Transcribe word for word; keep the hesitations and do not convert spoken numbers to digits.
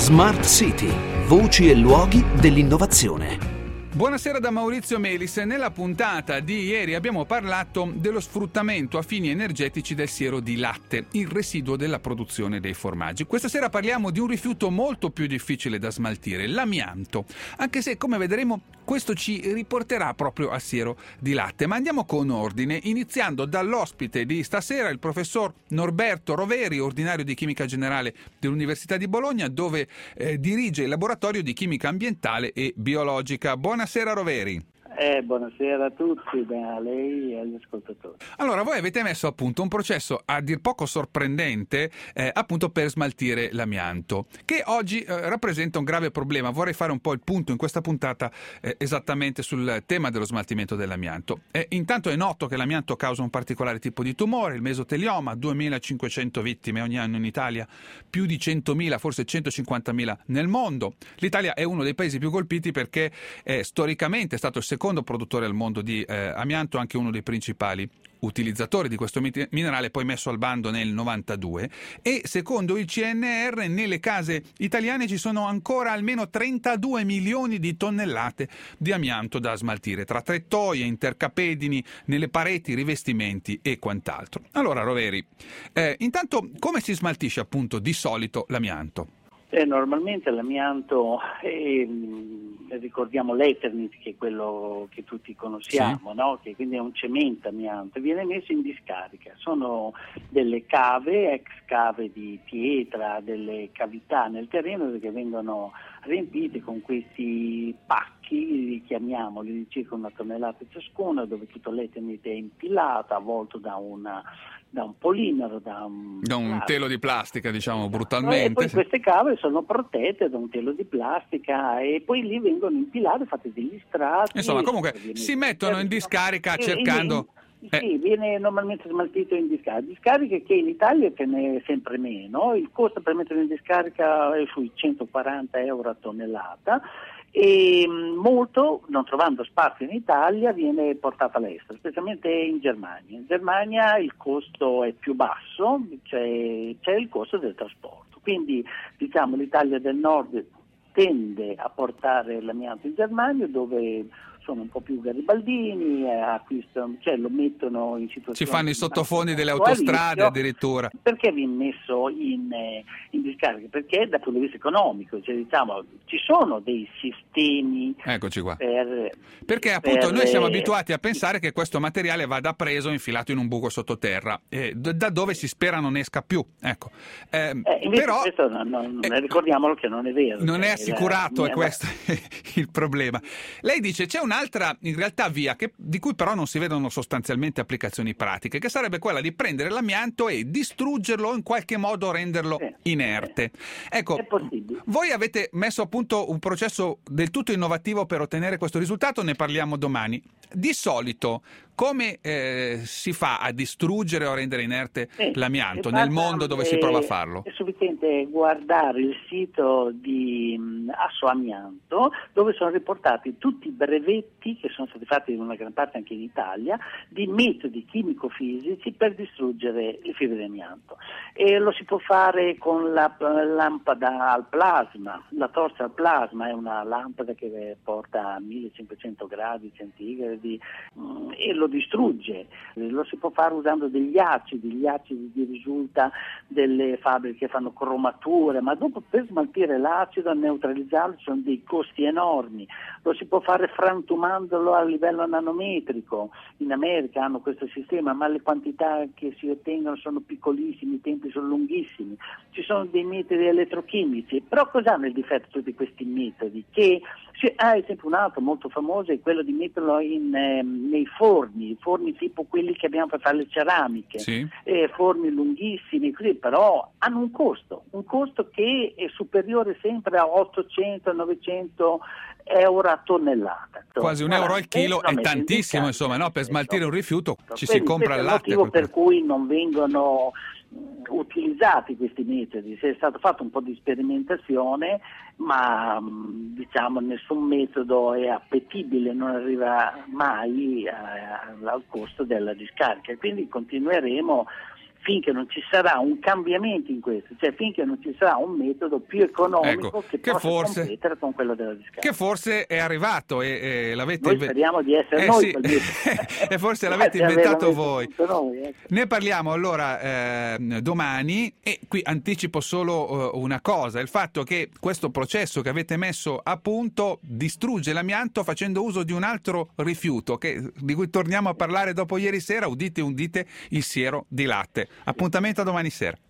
Smart City, voci e luoghi dell'innovazione. Buonasera da Maurizio Melis. Nella puntata di ieri abbiamo parlato dello sfruttamento a fini energetici del siero di latte, il residuo della produzione dei formaggi. Questa sera parliamo di un rifiuto molto più difficile da smaltire, l'amianto, anche se, come vedremo, questo ci riporterà proprio al siero di latte. Ma andiamo con ordine, iniziando dall'ospite di stasera, il professor Norberto Roveri, ordinario di chimica generale dell'Università di Bologna, dove eh, dirige il laboratorio di chimica ambientale e biologica. Buonasera Roveri. Eh, buonasera a tutti, beh, a lei e agli ascoltatori. Allora, voi avete messo a punto un processo a dir poco sorprendente eh, appunto per smaltire l'amianto, che oggi eh, rappresenta un grave problema. Vorrei fare un po' il punto in questa puntata eh, esattamente sul tema dello smaltimento dell'amianto. Eh, intanto è noto che l'amianto causa un particolare tipo di tumore, il mesotelioma, duemilacinquecento vittime ogni anno in Italia, più di centomila, forse centocinquantamila nel mondo. L'Italia è uno dei paesi più colpiti perché eh, storicamente è stato il secondo produttore al mondo di eh, amianto, anche uno dei principali utilizzatori di questo minerale, poi messo al bando nel novantadue, e secondo il C N R nelle case italiane ci sono ancora almeno trentadue milioni di tonnellate di amianto da smaltire, tra tettoie, intercapedini, nelle pareti, rivestimenti e quant'altro. Allora Roveri, eh, intanto come si smaltisce appunto di solito l'amianto? Eh, normalmente l'amianto, eh, ricordiamo l'Eternit, che è quello che tutti conosciamo, sì. No? Che quindi è un cemento amianto, viene messo in discarica. Sono delle cave, ex cave di pietra, delle cavità nel terreno che vengono riempite con questi pacchi, li chiamiamoli, di circa una tonnellata ciascuno, dove tutto l'Eternit è impilato, avvolto da una da un polimero, da un, da un telo di plastica, diciamo, esatto. brutalmente. E poi sì. Queste cave sono protette da un telo di plastica e poi lì vengono impilate, fatte degli strati. Insomma, comunque si mettono in discarica e, cercando... E, sì, eh. viene normalmente smaltito in discarica. Discariche che in Italia ce n'è sempre meno, il costo per mettere in discarica è sui centoquaranta euro a tonnellata. E molto, non trovando spazio in Italia, viene portato all'estero, specialmente in Germania. In Germania il costo è più basso, c'è, c'è il costo del trasporto, quindi diciamo l'Italia del Nord tende a portare l'amianto in Germania, dove sono un po' più garibaldini, eh, acquistano, cioè lo mettono in situazioni... Ci fanno i sottofondi delle autostrade addirittura. Perché viene messo in, eh, in discarica? Perché dal punto di vista economico, cioè diciamo, ci sono dei sistemi... Eccoci qua. Per, perché appunto per, noi siamo abituati a pensare che questo materiale vada preso e infilato in un buco sottoterra, eh, da dove si spera non esca più. Ecco. Eh, eh, però questo non, non, eh, ricordiamolo che non è vero. Non cioè, è assicurato, la, è questo il problema. Lei dice c'è un'altra in realtà via che, di cui però non si vedono sostanzialmente applicazioni pratiche, che sarebbe quella di prendere l'amianto e distruggerlo o in qualche modo renderlo sì, inerte. Sì. Ecco, è possibile. Voi avete messo a punto un processo del tutto innovativo per ottenere questo risultato, ne parliamo domani. Di solito come eh, si fa a distruggere o a rendere inerte sì, l'amianto nel mondo dove è, si prova a farlo? È sufficiente guardare il sito di um, Assoamianto, dove sono riportati tutti i brevetti che sono stati fatti in una gran parte anche in Italia di metodi chimico-fisici per distruggere le fibre di amianto. E lo si può fare con la lampada al plasma. La torcia al plasma è una lampada che porta a millecinquecento gradi centigradi um, e lo distrugge. Lo si può fare usando degli acidi, gli acidi di risulta delle fabbriche che fanno cromature, ma dopo per smaltire l'acido, neutralizzarlo, ci sono dei costi enormi. Lo si può fare frantumandolo a livello nanometrico. In America hanno questo sistema, ma le quantità che si ottengono sono piccolissime, i tempi sono lunghissimi. Ci sono dei metodi elettrochimici, però cos'hanno il difetto tutti questi metodi? Che ah, esempio un altro molto famoso è quello di metterlo in, eh, nei forni, forni tipo quelli che abbiamo per fare le ceramiche, sì. eh, forni lunghissimi, così, però hanno un costo, un costo che è superiore sempre a ottocento novecento euro a tonnellata. Quasi un euro al chilo è tantissimo, insomma, no? Per smaltire un rifiuto ci si compra il latte. Questo è il motivo per cui non vengono utilizzati questi metodi. Si è stato fatto un po' di sperimentazione, ma diciamo nessun metodo è appetibile, non arriva mai a, al costo della discarica, quindi continueremo finché non ci sarà un cambiamento in questo, cioè finché non ci sarà un metodo più economico ecco, che, che possa forse, competere con quello della discarica. Che forse è arrivato e, e l'avete Noi inve- speriamo di essere eh, noi sì. quel metodo. E forse l'avete Grazie a inventato averlo voi. messo noi, ecco. Ne parliamo allora eh, domani, e qui anticipo solo uh, una cosa, il fatto che questo processo che avete messo a punto distrugge l'amianto facendo uso di un altro rifiuto che, di cui torniamo a parlare dopo ieri sera, udite udite, il siero di latte. Appuntamento a domani sera.